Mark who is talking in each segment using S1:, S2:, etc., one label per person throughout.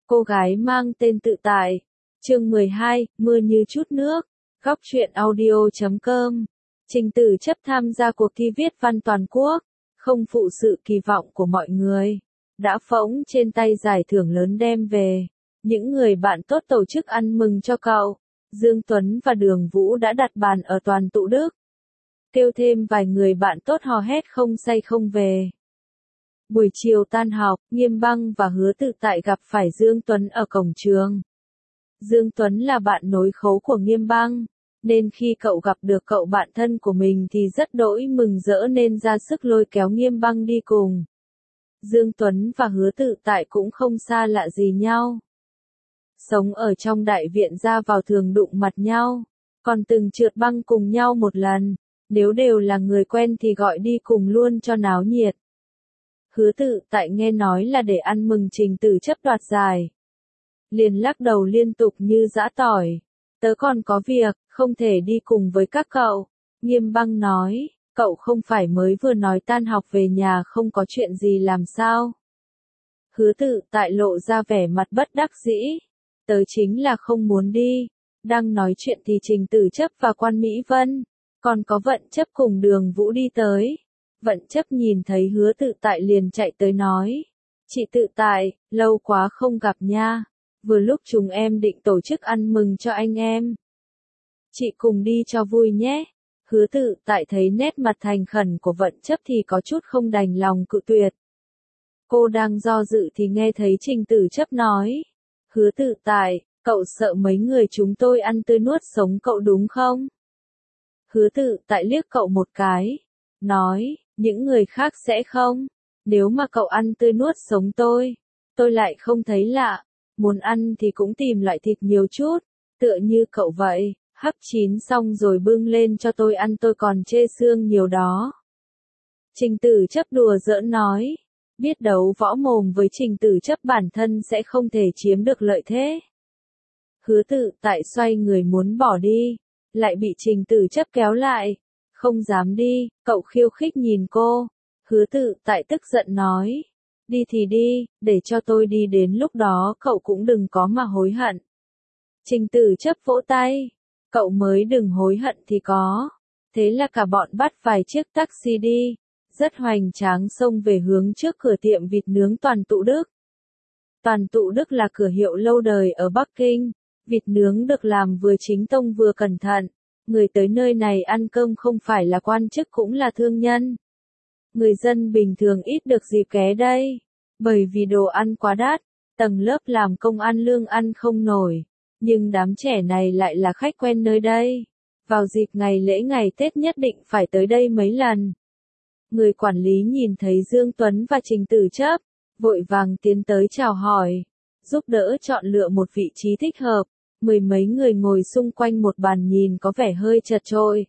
S1: Cô gái mang tên tự tại. Chương 12, mưa như chút nước. Góc truyện audio.com. Trình Tử Chấp tham gia cuộc thi viết văn toàn quốc, không phụ sự kỳ vọng của mọi người. Đã phỗng trên tay giải thưởng lớn đem về. Những người bạn tốt tổ chức ăn mừng cho cậu. Dương Tuấn và Đường Vũ đã đặt bàn ở Toàn Tụ Đức. Kêu thêm vài người bạn tốt hò hét không say không về. Buổi chiều tan học, Nghiêm Băng và Hứa Tự Tại gặp phải Dương Tuấn ở cổng trường. Dương Tuấn là bạn nối khố của Nghiêm Băng, nên khi cậu gặp được cậu bạn thân của mình thì rất đỗi mừng rỡ nên ra sức lôi kéo Nghiêm Băng đi cùng. Dương Tuấn và Hứa Tự Tại cũng không xa lạ gì nhau. Sống ở trong đại viện ra vào thường đụng mặt nhau, còn từng trượt băng cùng nhau một lần, nếu đều là người quen thì gọi đi cùng luôn cho náo nhiệt. Hứa Tự Tại nghe nói là để ăn mừng Trình Tử Chấp đoạt giải. Liền lắc đầu liên tục như giã tỏi. Tớ còn có việc, không thể đi cùng với các cậu. Nghiêm Băng nói, cậu không phải mới vừa nói tan học về nhà không có chuyện gì làm sao. Hứa Tự Tại lộ ra vẻ mặt bất đắc dĩ. Tớ chính là không muốn đi. Đang nói chuyện thì Trình Tử Chấp và Quan Mỹ Vân, còn có Vận Chấp cùng Đường Vũ đi tới. Vận Chấp nhìn thấy Hứa Tự Tại liền chạy tới nói. Chị Tự Tại, lâu quá không gặp nha. Vừa lúc chúng em định tổ chức ăn mừng cho anh em. Chị cùng đi cho vui nhé. Hứa Tự Tại thấy nét mặt thành khẩn của Vận Chấp thì có chút không đành lòng cự tuyệt. Cô đang do dự thì nghe thấy Trình Tử Chấp nói. Hứa Tự Tại, cậu sợ mấy người chúng tôi ăn tươi nuốt sống cậu đúng không? Hứa Tự Tại liếc cậu một cái. Nói, những người khác sẽ không. Nếu mà cậu ăn tươi nuốt sống tôi lại không thấy lạ. Muốn ăn thì cũng tìm loại thịt nhiều chút, tựa như cậu vậy, hấp chín xong rồi bưng lên cho tôi ăn tôi còn chê xương nhiều đó. Trình Tử Chấp đùa giỡn nói, biết đấu võ mồm với Trình Tử Chấp bản thân sẽ không thể chiếm được lợi thế. Hứa Tự Tại xoay người muốn bỏ đi, lại bị Trình Tử Chấp kéo lại, không dám đi, cậu khiêu khích nhìn cô. Hứa Tự Tại tức giận nói. Đi thì đi, để cho tôi đi đến lúc đó cậu cũng đừng có mà hối hận. Trình Tử Chấp vỗ tay. Cậu mới đừng hối hận thì có. Thế là cả bọn bắt vài chiếc taxi đi. Rất hoành tráng xông về hướng trước cửa tiệm vịt nướng Toàn Tụ Đức. Toàn Tụ Đức là cửa hiệu lâu đời ở Bắc Kinh. Vịt nướng được làm vừa chính tông vừa cẩn thận. Người tới nơi này ăn cơm không phải là quan chức cũng là thương nhân. Người dân bình thường ít được dịp ghé đây, bởi vì đồ ăn quá đắt, tầng lớp làm công ăn lương ăn không nổi, nhưng đám trẻ này lại là khách quen nơi đây. Vào dịp ngày lễ ngày Tết nhất định phải tới đây mấy lần. Người quản lý nhìn thấy Dương Tuấn và Trình Tử Chấp, vội vàng tiến tới chào hỏi, giúp đỡ chọn lựa một vị trí thích hợp. Mười mấy người ngồi xung quanh một bàn nhìn có vẻ hơi chật chội.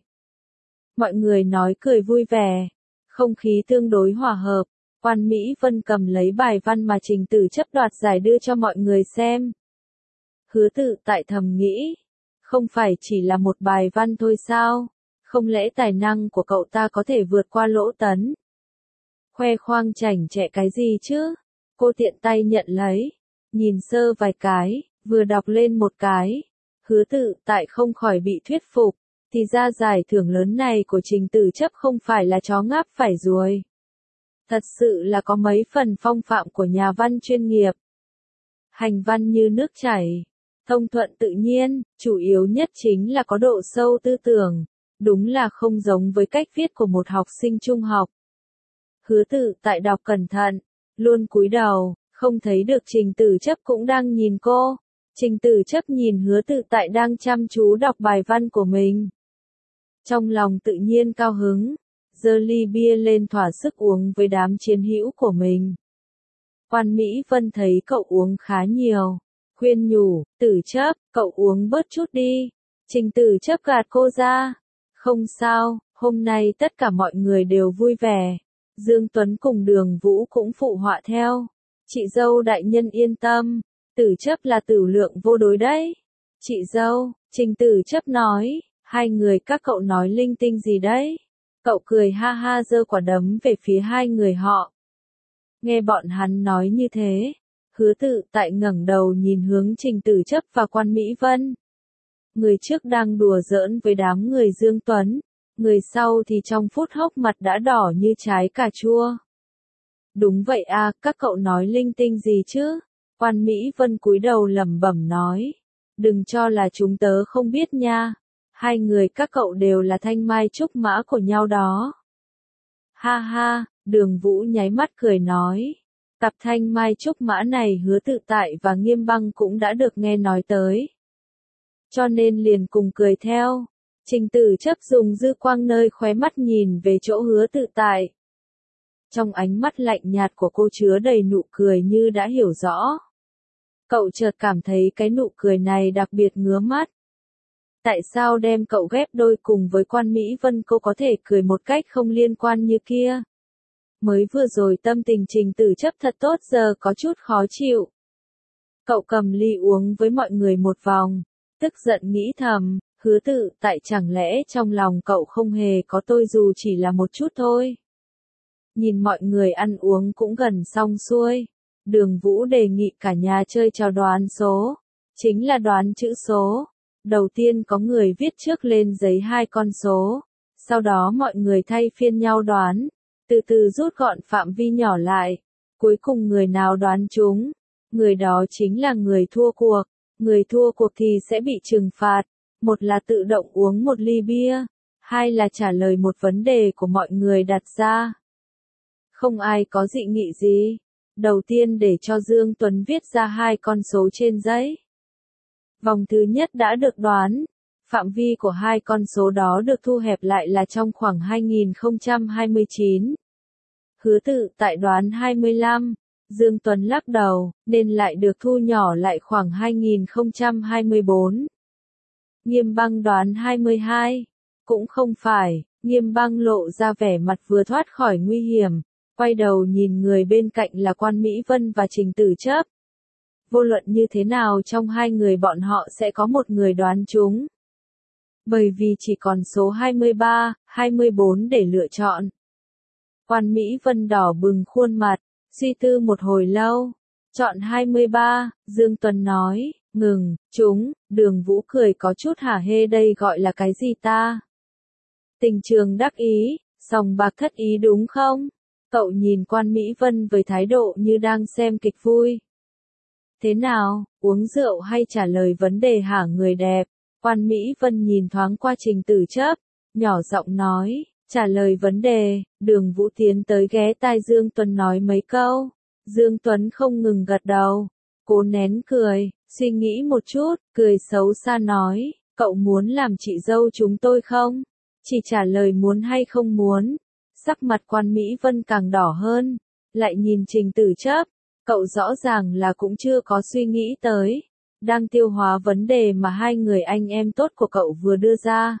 S1: Mọi người nói cười vui vẻ. Không khí tương đối hòa hợp, Quan Mỹ Vân cầm lấy bài văn mà Trình Tử Chấp đoạt giải đưa cho mọi người xem. Hứa Tự Tại thầm nghĩ, không phải chỉ là một bài văn thôi sao, không lẽ tài năng của cậu ta có thể vượt qua Lỗ Tấn? Khoe khoang chảnh chẹ cái gì chứ? Cô tiện tay nhận lấy, nhìn sơ vài cái, vừa đọc lên một cái. Hứa Tự Tại không khỏi bị thuyết phục. Thì ra giải thưởng lớn này của Trình Tử Chấp không phải là chó ngáp phải ruồi. Thật sự là có mấy phần phong phạm của nhà văn chuyên nghiệp. Hành văn như nước chảy, thông thuận tự nhiên, chủ yếu nhất chính là có độ sâu tư tưởng. Đúng là không giống với cách viết của một học sinh trung học. Hứa Tự Tại đọc cẩn thận, luôn cúi đầu, không thấy được Trình Tử Chấp cũng đang nhìn cô. Trình Tử Chấp nhìn Hứa Tự Tại đang chăm chú đọc bài văn của mình. Trong lòng tự nhiên cao hứng, giơ ly bia lên thỏa sức uống với đám chiến hữu của mình. Quan Mỹ Vân thấy cậu uống khá nhiều, khuyên nhủ, Tử Chấp, cậu uống bớt chút đi. Trình Tử Chấp gạt cô ra. Không sao, hôm nay tất cả mọi người đều vui vẻ. Dương Tuấn cùng Đường Vũ cũng phụ họa theo. Chị dâu đại nhân yên tâm, Tử Chấp là tử lượng vô đối đấy. Chị dâu, Trình Tử Chấp nói. Hai người các cậu nói linh tinh gì đấy? Cậu cười ha ha giơ quả đấm về phía hai người họ. Nghe bọn hắn nói như thế, Hứa Tự Tại ngẩng đầu nhìn hướng Trình Tử Chấp và Quan Mỹ Vân. Người trước đang đùa giỡn với đám người Dương Tuấn, người sau thì trong phút hốc mặt đã đỏ như trái cà chua. Đúng vậy à, các cậu nói linh tinh gì chứ? Quan Mỹ Vân cúi đầu lẩm bẩm nói. Đừng cho là chúng tớ không biết nha. Hai người các cậu đều là thanh mai trúc mã của nhau đó. Ha ha, Đường Vũ nháy mắt cười nói. Cặp thanh mai trúc mã này Hứa Tự Tại và Nghiêm Băng cũng đã được nghe nói tới. Cho nên liền cùng cười theo. Trình Tử Chấp dùng dư quang nơi khóe mắt nhìn về chỗ Hứa Tự Tại. Trong ánh mắt lạnh nhạt của cô chứa đầy nụ cười như đã hiểu rõ. Cậu chợt cảm thấy cái nụ cười này đặc biệt ngứa mắt. Tại sao đem cậu ghép đôi cùng với Quan Mỹ Vân cô có thể cười một cách không liên quan như kia? Mới vừa rồi tâm tình Trình Tử Chấp thật tốt giờ có chút khó chịu. Cậu cầm ly uống với mọi người một vòng, tức giận nghĩ thầm, Hứa Tự Tại chẳng lẽ trong lòng cậu không hề có tôi dù chỉ là một chút thôi. Nhìn mọi người ăn uống cũng gần xong xuôi, Đường Vũ đề nghị cả nhà chơi trò đoán số, chính là đoán chữ số. Đầu tiên có người viết trước lên giấy 2 con số, sau đó mọi người thay phiên nhau đoán, từ từ rút gọn phạm vi nhỏ lại, cuối cùng người nào đoán trúng, người đó chính là người thua cuộc, người thua cuộc thì sẽ bị trừng phạt, một là tự động uống một ly bia, hai là trả lời một vấn đề của mọi người đặt ra. Không ai có dị nghị gì. Đầu tiên để cho Dương Tuấn viết ra 2 con số trên giấy. Vòng thứ nhất đã được đoán. Phạm vi của 2 con số đó được thu hẹp lại là trong khoảng 2029. Hứa Tự Tại đoán 25. Dương Tuấn lắc đầu, nên lại được thu nhỏ lại khoảng 2024. Nghiêm Băng đoán 22. Cũng không phải, Nghiêm Băng lộ ra vẻ mặt vừa thoát khỏi nguy hiểm. Quay đầu nhìn người bên cạnh là Quan Mỹ Vân và Trình Tử Chấp. Vô luận như thế nào trong hai người bọn họ sẽ có một người đoán trúng. Bởi vì chỉ còn số 23, 24 để lựa chọn. Quan Mỹ Vân đỏ bừng khuôn mặt, suy tư một hồi lâu. Chọn 23, Dương Tuấn nói, ngừng, trúng, Đường Vũ cười có chút hả hê đây gọi là cái gì ta? Tình trường đắc ý, sòng bạc thất ý đúng không? Cậu nhìn Quan Mỹ Vân với thái độ như đang xem kịch vui. Thế nào, uống rượu hay trả lời vấn đề hả người đẹp? Quan Mỹ Vân nhìn thoáng qua Trình Tử Chấp, nhỏ giọng nói, trả lời vấn đề. Đường Vũ tiến tới ghé tai Dương Tuấn nói mấy câu. Dương Tuấn không ngừng gật đầu, cố nén cười, suy nghĩ một chút, cười xấu xa nói, cậu muốn làm chị dâu chúng tôi không? Chỉ trả lời muốn hay không muốn. Sắc mặt Quan Mỹ Vân càng đỏ hơn, lại nhìn Trình Tử Chấp, cậu rõ ràng là cũng chưa có suy nghĩ tới, đang tiêu hóa vấn đề mà hai người anh em tốt của cậu vừa đưa ra.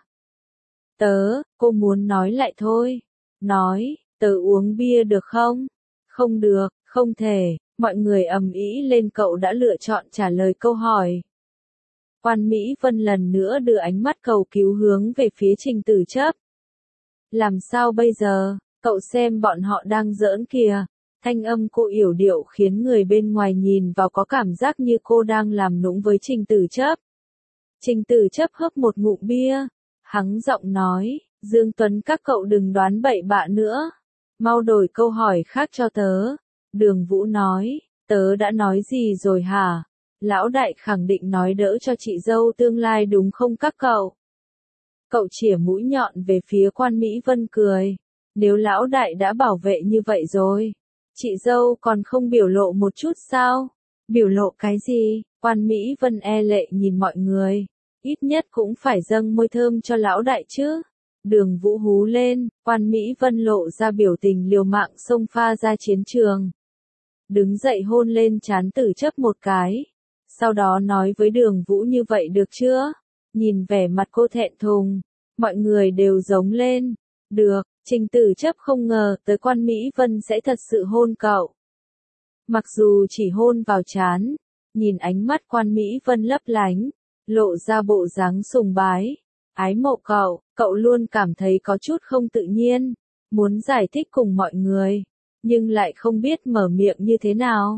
S1: Cô muốn nói lại thôi. Nói, tớ uống bia được không? Không được, không thể, mọi người ầm ĩ lên cậu đã lựa chọn trả lời câu hỏi. Quan Mỹ Vân lần nữa đưa ánh mắt cầu cứu hướng về phía Trình Tử Chấp. Làm sao bây giờ, cậu xem bọn họ đang giỡn kìa. Thanh âm cô yểu điệu khiến người bên ngoài nhìn vào có cảm giác như cô đang làm nũng với Trình Tử Chấp. Trình Tử Chấp hớp một ngụm bia, hắng giọng nói, Dương Tuấn các cậu đừng đoán bậy bạ nữa. Mau đổi câu hỏi khác cho tớ. Đường Vũ nói, tớ đã nói gì rồi hả? Lão đại khẳng định nói đỡ cho chị dâu tương lai đúng không các cậu? Cậu chĩa mũi nhọn về phía Quan Mỹ Vân cười. Nếu lão đại đã bảo vệ như vậy rồi, chị dâu còn không biểu lộ một chút sao? Biểu lộ cái gì? Quan Mỹ Vân e lệ nhìn mọi người. Ít nhất cũng phải dâng môi thơm cho lão đại chứ. Đường Vũ hú lên, Quan Mỹ Vân lộ ra biểu tình liều mạng xông pha ra chiến trường. Đứng dậy hôn lên trán Tử Chấp một cái. Sau đó nói với Đường Vũ như vậy được chưa? Nhìn vẻ mặt cô thẹn thùng, mọi người đều giống lên. Được, Trình Tử Chấp không ngờ tới Quan Mỹ Vân sẽ thật sự hôn cậu. Mặc dù chỉ hôn vào trán, nhìn ánh mắt Quan Mỹ Vân lấp lánh, lộ ra bộ dáng sùng bái, ái mộ cậu luôn cảm thấy có chút không tự nhiên, muốn giải thích cùng mọi người, nhưng lại không biết mở miệng như thế nào.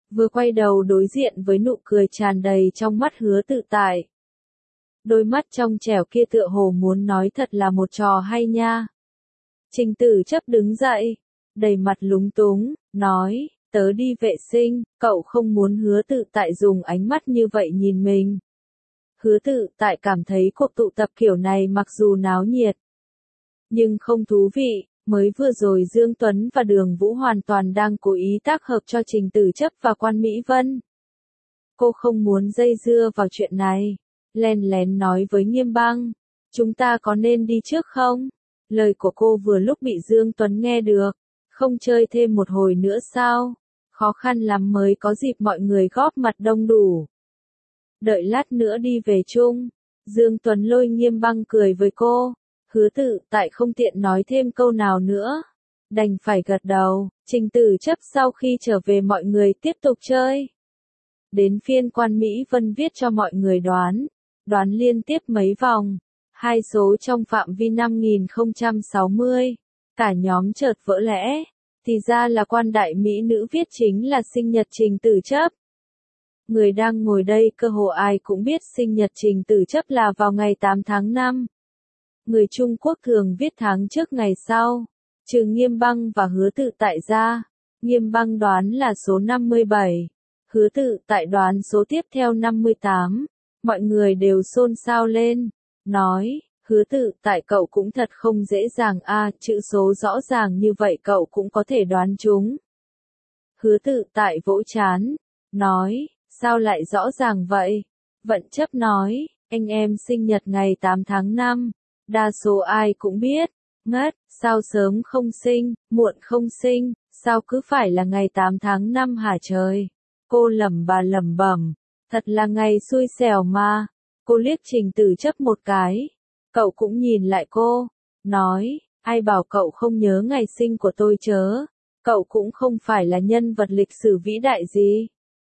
S1: vừa quay đầu đối diện với nụ cười tràn đầy trong mắt Hứa Tự Tại. Đôi mắt trong trẻo kia tựa hồ muốn nói thật là một trò hay nha. Trình Tử Chấp đứng dậy, đầy mặt lúng túng, nói, tớ đi vệ sinh, cậu không muốn Hứa Tự Tại dùng ánh mắt như vậy nhìn mình. Hứa Tự Tại cảm thấy cuộc tụ tập kiểu này mặc dù náo nhiệt, nhưng không thú vị, mới vừa rồi Dương Tuấn và Đường Vũ hoàn toàn đang cố ý tác hợp cho Trình Tử Chấp và Quan Mỹ Vân. Cô không muốn dây dưa vào chuyện này, len lén nói với Nghiêm Băng, chúng ta có nên đi trước không? Lời của cô vừa lúc bị Dương Tuấn nghe được, không chơi thêm một hồi nữa sao? Khó khăn lắm mới có dịp mọi người góp mặt đông đủ. Đợi lát nữa đi về chung. Dương Tuấn lôi Nghiêm Băng cười với cô. Hứa Tự Tại không tiện nói thêm câu nào nữa, đành phải gật đầu. Trình Tử Chấp sau khi trở về mọi người tiếp tục chơi. Đến phiên Quan Mỹ Vân viết cho mọi người đoán liên tiếp mấy vòng, hai số trong phạm vi 5060. Cả nhóm chợt vỡ lẽ, thì ra là Quan đại mỹ nữ viết chính là sinh nhật Trình Tử Chấp. Người đang ngồi đây cơ hồ ai cũng biết sinh nhật Trình Tử Chấp là vào ngày 8 tháng 5. Người Trung Quốc thường viết tháng trước ngày sau, trừ Nghiêm Băng và Hứa Tự Tại ra. Nghiêm Băng đoán là số 57, Hứa Tự Tại đoán số tiếp theo 58. Mọi người đều xôn xao lên, nói, Hứa Tự Tại cậu cũng thật không dễ dàng a, chữ số rõ ràng như vậy cậu cũng có thể đoán chúng. Hứa Tự Tại vỗ trán, nói, sao lại rõ ràng vậy? Vận Chấp nói, anh em sinh nhật ngày 8 tháng 5. Đa số ai cũng biết, ngất, sao sớm không sinh, muộn không sinh, sao cứ phải là ngày 8 tháng 5 hả trời? Cô lẩm bẩm, thật là ngày xui xẻo mà. Cô liếc Trình Tử Chấp một cái, cậu cũng nhìn lại cô, nói, ai bảo cậu không nhớ ngày sinh của tôi chớ, cậu cũng không phải là nhân vật lịch sử vĩ đại gì.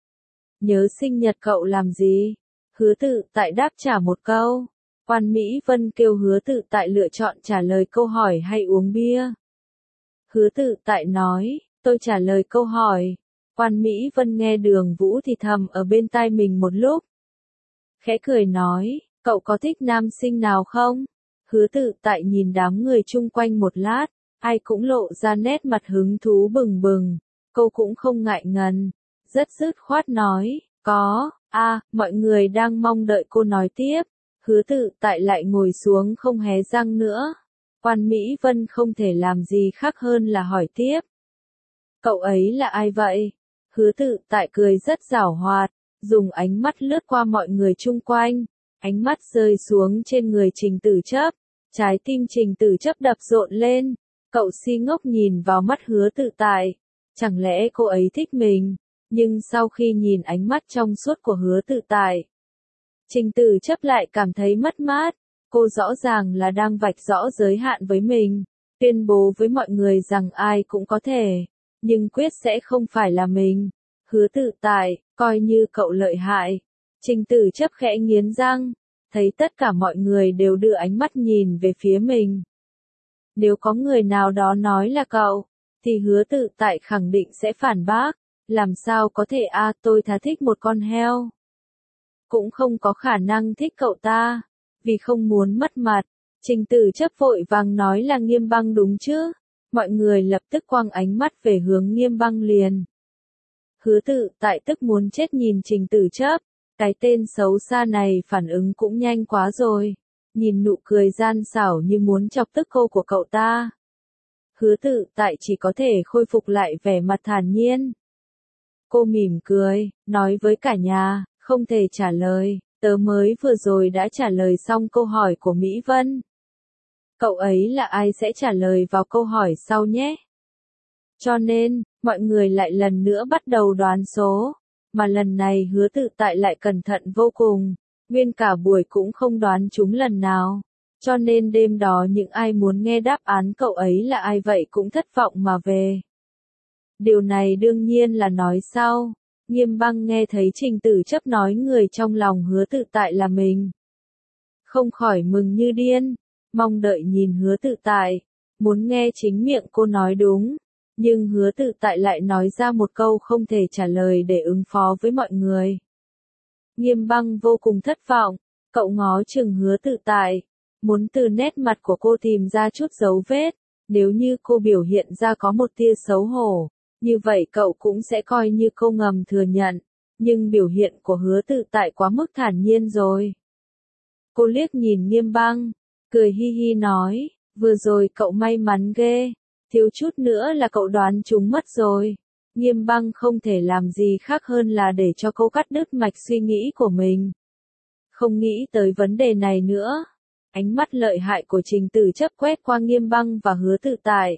S1: Nhớ sinh nhật cậu làm gì? Hứa Tự Tại đáp trả một câu. Quan Mỹ Vân kêu Hứa Tự Tại lựa chọn trả lời câu hỏi hay uống bia. Hứa Tự Tại nói, tôi trả lời câu hỏi. Quan Mỹ Vân nghe Đường Vũ thì thầm ở bên tai mình một lúc. Khẽ cười nói, cậu có thích nam sinh nào không? Hứa Tự Tại nhìn đám người chung quanh một lát, ai cũng lộ ra nét mặt hứng thú bừng bừng. Cô cũng không ngại ngần, rất dứt khoát nói, có, mọi người đang mong đợi cô nói tiếp. Hứa Tự Tại lại ngồi xuống không hé răng nữa. Quan Mỹ Vân không thể làm gì khác hơn là hỏi tiếp. Cậu ấy là ai vậy? Hứa Tự Tại cười rất giảo hoạt, dùng ánh mắt lướt qua mọi người chung quanh, ánh mắt rơi xuống trên người Trình Tử Chấp. Trái tim Trình Tử Chấp đập rộn lên, cậu si ngốc nhìn vào mắt Hứa Tự Tại. Chẳng lẽ cô ấy thích mình? Nhưng sau khi nhìn ánh mắt trong suốt của Hứa Tự Tại, Trình Tử Chấp lại cảm thấy mất mát. Cô rõ ràng là đang vạch rõ giới hạn với mình, tuyên bố với mọi người rằng ai cũng có thể, nhưng quyết sẽ không phải là mình. Hứa Tự Tại, coi như cậu lợi hại. Trình Tử Chấp khẽ nghiến răng, thấy tất cả mọi người đều đưa ánh mắt nhìn về phía mình. Nếu có người nào đó nói là cậu, thì Hứa Tự Tại khẳng định sẽ phản bác. Làm sao có thể tôi thà thích một con heo. Cũng không có khả năng thích cậu ta, vì không muốn mất mặt. Trình Tử Chấp vội vàng nói là Nghiêm Băng đúng chứ. Mọi người lập tức quăng ánh mắt về hướng Nghiêm Băng liền. Hứa Tự Tại tức muốn chết nhìn Trình Tử Chấp. Cái tên xấu xa này phản ứng cũng nhanh quá rồi. Nhìn nụ cười gian xảo như muốn chọc tức cô của cậu ta. Hứa Tự Tại chỉ có thể khôi phục lại vẻ mặt thản nhiên. Cô mỉm cười, nói với cả nhà, không thể trả lời, tớ mới vừa rồi đã trả lời xong câu hỏi của Mỹ Vân. Cậu ấy là ai sẽ trả lời vào câu hỏi sau nhé. Cho nên, mọi người lại lần nữa bắt đầu đoán số, mà lần này Hứa Tự Tại lại cẩn thận vô cùng, nguyên cả buổi cũng không đoán chúng lần nào. Cho nên đêm đó những ai muốn nghe đáp án cậu ấy là ai vậy cũng thất vọng mà về. Điều này đương nhiên là nói sau. Nghiêm Băng nghe thấy Trình Tử Chấp nói người trong lòng Hứa Tự Tại là mình, không khỏi mừng như điên, mong đợi nhìn Hứa Tự Tại, muốn nghe chính miệng cô nói đúng. Nhưng Hứa Tự Tại lại nói ra một câu không thể trả lời để ứng phó với mọi người. Nghiêm Băng vô cùng thất vọng, cậu ngó chừng Hứa Tự Tại, muốn từ nét mặt của cô tìm ra chút dấu vết, nếu như cô biểu hiện ra có một tia xấu hổ, như vậy cậu cũng sẽ coi như cô ngầm thừa nhận, nhưng biểu hiện của Hứa Tự Tại quá mức thản nhiên rồi. Cô liếc nhìn Nghiêm Băng, cười hi hi nói, vừa rồi cậu may mắn ghê, thiếu chút nữa là cậu đoán trúng mất rồi. Nghiêm Băng không thể làm gì khác hơn là để cho cô cắt đứt mạch suy nghĩ của mình. Không nghĩ tới vấn đề này nữa. Ánh mắt lợi hại của Trình Tử Chấp quét qua Nghiêm Băng và Hứa Tự Tại.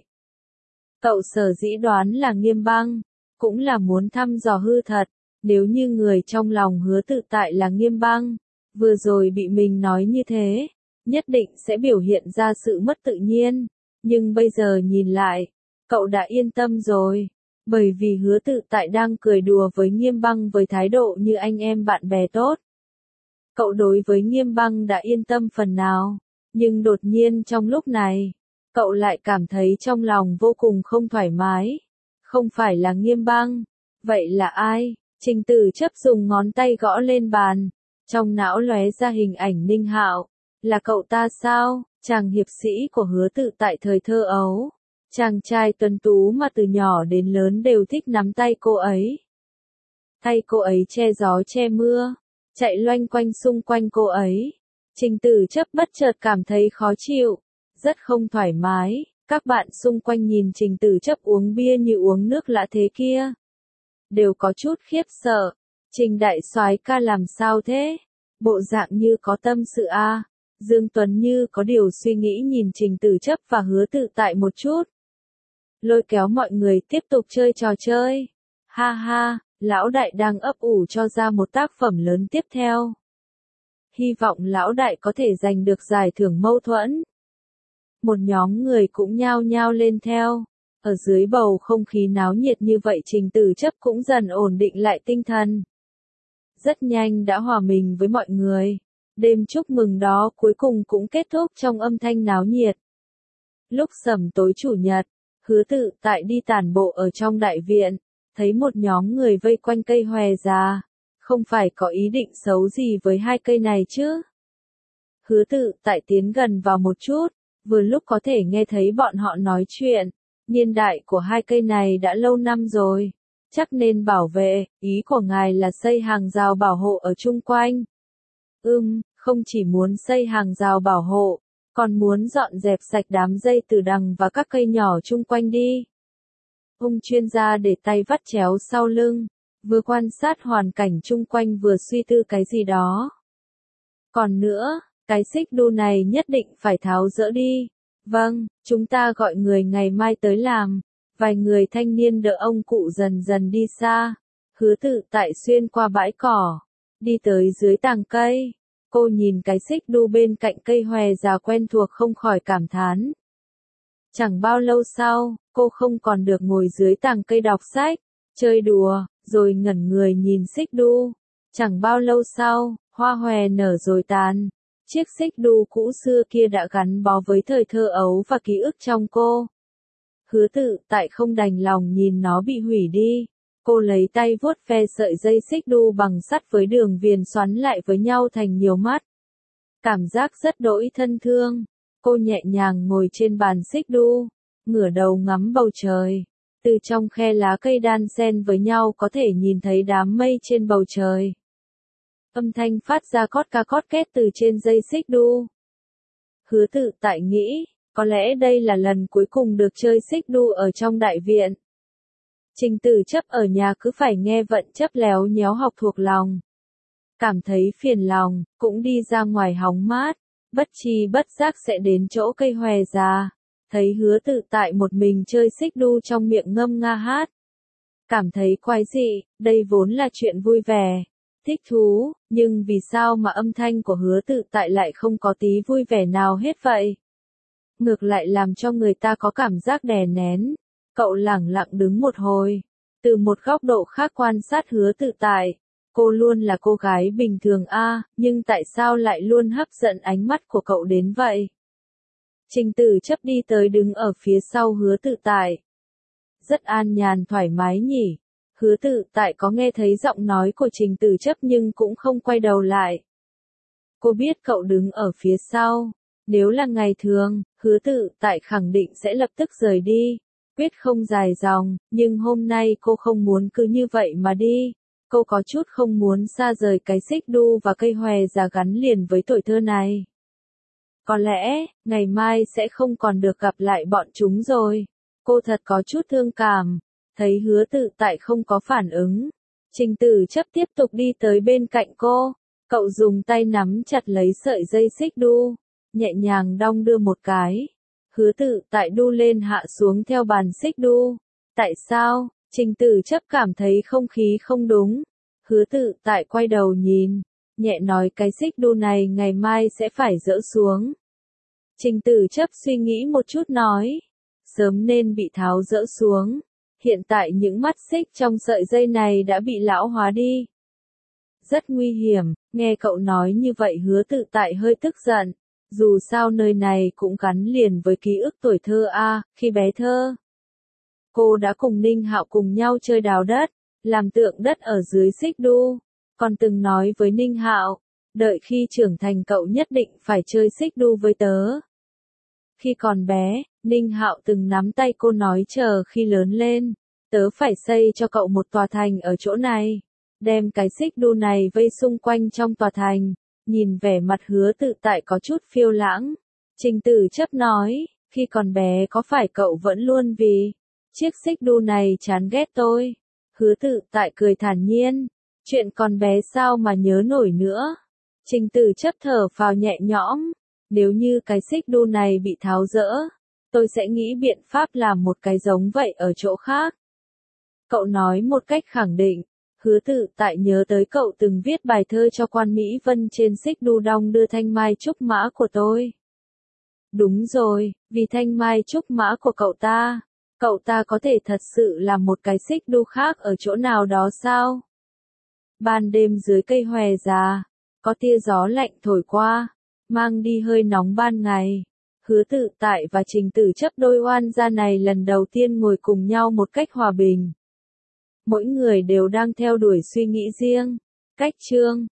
S1: Cậu sở dĩ đoán là Nghiêm Băng, cũng là muốn thăm dò hư thật, nếu như người trong lòng Hứa Tự Tại là Nghiêm Băng, vừa rồi bị mình nói như thế, nhất định sẽ biểu hiện ra sự mất tự nhiên, nhưng bây giờ nhìn lại, cậu đã yên tâm rồi, bởi vì Hứa Tự Tại đang cười đùa với Nghiêm Băng với thái độ như anh em bạn bè tốt. Cậu đối với Nghiêm Băng đã yên tâm phần nào, nhưng đột nhiên trong lúc này, cậu lại cảm thấy trong lòng vô cùng không thoải mái. Không phải là Nghiêm Băng, vậy là ai? Trình Tử Chấp dùng ngón tay gõ lên bàn, trong não lóe ra hình ảnh Ninh Hạo, là cậu ta sao? Chàng hiệp sĩ của Hứa Tự Tại thời thơ ấu, chàng trai tuấn tú mà từ nhỏ đến lớn đều thích nắm tay cô ấy. Tay cô ấy che gió che mưa, chạy loanh quanh xung quanh cô ấy. Trình Tử Chấp bất chợt cảm thấy khó chịu, rất không thoải mái. Các bạn xung quanh nhìn Trình Tử Chấp uống bia như uống nước lã thế kia, đều có chút khiếp sợ. Trình đại soái ca làm sao thế? Bộ dạng như có tâm sự a. Dương Tuấn như có điều suy nghĩ nhìn Trình Tử Chấp và Hứa Tự Tại một chút. Lôi kéo mọi người tiếp tục chơi trò chơi. Ha ha, lão đại đang ấp ủ cho ra một tác phẩm lớn tiếp theo. Hy vọng lão đại có thể giành được giải thưởng mâu thuẫn. Một nhóm người cũng nhao nhao lên theo. Ở dưới bầu không khí náo nhiệt như vậy Trình Tử Chấp cũng dần ổn định lại tinh thần. Rất nhanh đã hòa mình với mọi người. Đêm chúc mừng đó cuối cùng cũng kết thúc trong âm thanh náo nhiệt. Lúc sẩm tối chủ nhật, Hứa Tự Tại đi tản bộ ở trong đại viện, thấy một nhóm người vây quanh cây hòe già. Không phải có ý định xấu gì với hai cây này chứ? Hứa Tự Tại tiến gần vào một chút, vừa lúc có thể nghe thấy bọn họ nói chuyện. Niên đại của hai cây này đã lâu năm rồi, chắc nên bảo vệ, ý của ngài là xây hàng rào bảo hộ ở chung quanh. Không chỉ muốn xây hàng rào bảo hộ, còn muốn dọn dẹp sạch đám dây từ đằng và các cây nhỏ chung quanh đi. Ông chuyên gia để tay vắt chéo sau lưng, vừa quan sát hoàn cảnh chung quanh vừa suy tư cái gì đó. Còn nữa, cái xích đu này nhất định phải tháo dỡ đi. Vâng, chúng ta gọi người ngày mai tới làm. Vài người thanh niên đỡ ông cụ dần dần đi xa. Hứa Tự Tại xuyên qua bãi cỏ, đi tới dưới tàng cây. Cô nhìn cái xích đu bên cạnh cây hòe già quen thuộc không khỏi cảm thán. Chẳng bao lâu sau, cô không còn được ngồi dưới tàng cây đọc sách, chơi đùa, rồi ngẩn người nhìn xích đu. Chẳng bao lâu sau, hoa hòe nở rồi tàn. Chiếc xích đu cũ xưa kia đã gắn bó với thời thơ ấu và ký ức trong cô. Hứa Tự Tại không đành lòng nhìn nó bị hủy đi. Cô lấy tay vuốt ve sợi dây xích đu bằng sắt với đường viền xoắn lại với nhau thành nhiều mắt. Cảm giác rất đỗi thân thương. Cô nhẹ nhàng ngồi trên bàn xích đu, ngửa đầu ngắm bầu trời. Từ trong khe lá cây đan xen với nhau có thể nhìn thấy đám mây trên bầu trời. Âm thanh phát ra cót ca cót két từ trên dây xích đu. Hứa Tự Tại nghĩ, có lẽ đây là lần cuối cùng được chơi xích đu ở trong đại viện. Trình Tử Chấp ở nhà cứ phải nghe vận chấp léo nhéo học thuộc lòng. Cảm thấy phiền lòng, cũng đi ra ngoài hóng mát, bất chi bất giác sẽ đến chỗ cây hòe già. Thấy Hứa Tự Tại một mình chơi xích đu trong miệng ngâm nga hát. Cảm thấy quái dị, đây vốn là chuyện vui vẻ, thích thú, nhưng vì sao mà âm thanh của Hứa Tự Tại lại không có tí vui vẻ nào hết vậy? Ngược lại làm cho người ta có cảm giác đè nén. Cậu lẳng lặng đứng một hồi, từ một góc độ khác quan sát Hứa Tự Tại. Cô luôn là cô gái bình thường nhưng tại sao lại luôn hấp dẫn ánh mắt của cậu đến vậy? Trình Tử Chấp đi tới đứng ở phía sau Hứa Tự Tại. rất an nhàn thoải mái nhỉ. Hứa Tự Tại có nghe thấy giọng nói của Trình Tử Chấp nhưng cũng không quay đầu lại. Cô biết cậu đứng ở phía sau. Nếu là ngày thường, Hứa Tự Tại khẳng định sẽ lập tức rời đi. Quyết không dài dòng, nhưng hôm nay cô không muốn cứ như vậy mà đi. Cô có chút không muốn xa rời cái xích đu và cây hòe già gắn liền với tuổi thơ này. Có lẽ, ngày mai sẽ không còn được gặp lại bọn chúng rồi. Cô thật có chút thương cảm. Thấy Hứa Tự Tại không có phản ứng. Trình Tử Chấp tiếp tục đi tới bên cạnh cô. Cậu dùng tay nắm chặt lấy sợi dây xích đu. Nhẹ nhàng đong đưa một cái. Hứa Tự Tại đu lên hạ xuống theo bàn xích đu. Tại sao? Trình Tử Chấp cảm thấy không khí không đúng. Hứa Tự Tại quay đầu nhìn. Nhẹ nói cái xích đu này ngày mai sẽ phải dỡ xuống. Trình Tử Chấp suy nghĩ một chút nói. Sớm nên bị tháo dỡ xuống. Hiện tại những mắt xích trong sợi dây này đã bị lão hóa đi. Rất nguy hiểm, nghe cậu nói như vậy Hứa Tự Tại hơi tức giận. Dù sao nơi này cũng gắn liền với ký ức tuổi thơ khi bé thơ. Cô đã cùng Ninh Hạo cùng nhau chơi đào đất, làm tượng đất ở dưới xích đu. Còn từng nói với Ninh Hạo, đợi khi trưởng thành cậu nhất định phải chơi xích đu với tớ. Khi còn bé, Ninh Hạo từng nắm tay cô nói chờ khi lớn lên, tớ phải xây cho cậu một tòa thành ở chỗ này. Đem cái xích đu này vây xung quanh trong tòa thành. Nhìn vẻ mặt Hứa Tự Tại có chút phiêu lãng. Trình Tử Chấp nói, khi còn bé có phải cậu vẫn luôn vì chiếc xích đu này chán ghét tôi? Hứa Tự Tại cười thản nhiên, chuyện còn bé sao mà nhớ nổi nữa. Trình Tử Chấp thở phào nhẹ nhõm, nếu như cái xích đu này bị tháo dỡ, tôi sẽ nghĩ biện pháp làm một cái giống vậy ở chỗ khác. Cậu nói một cách khẳng định. Hứa Tự Tại nhớ tới cậu từng viết bài thơ cho Quan Mỹ Vân trên xích đu đong đưa thanh mai trúc mã của tôi. Đúng rồi, vì thanh mai trúc mã của cậu ta có thể thật sự làm một cái xích đu khác ở chỗ nào đó sao? Ban đêm dưới cây hòe già, có tia gió lạnh thổi qua, mang đi hơi nóng ban ngày. Hứa Tự Tại và Trình Tử Chấp đôi oan gia này lần đầu tiên ngồi cùng nhau một cách hòa bình. Mỗi người đều đang theo đuổi suy nghĩ riêng. Cách chương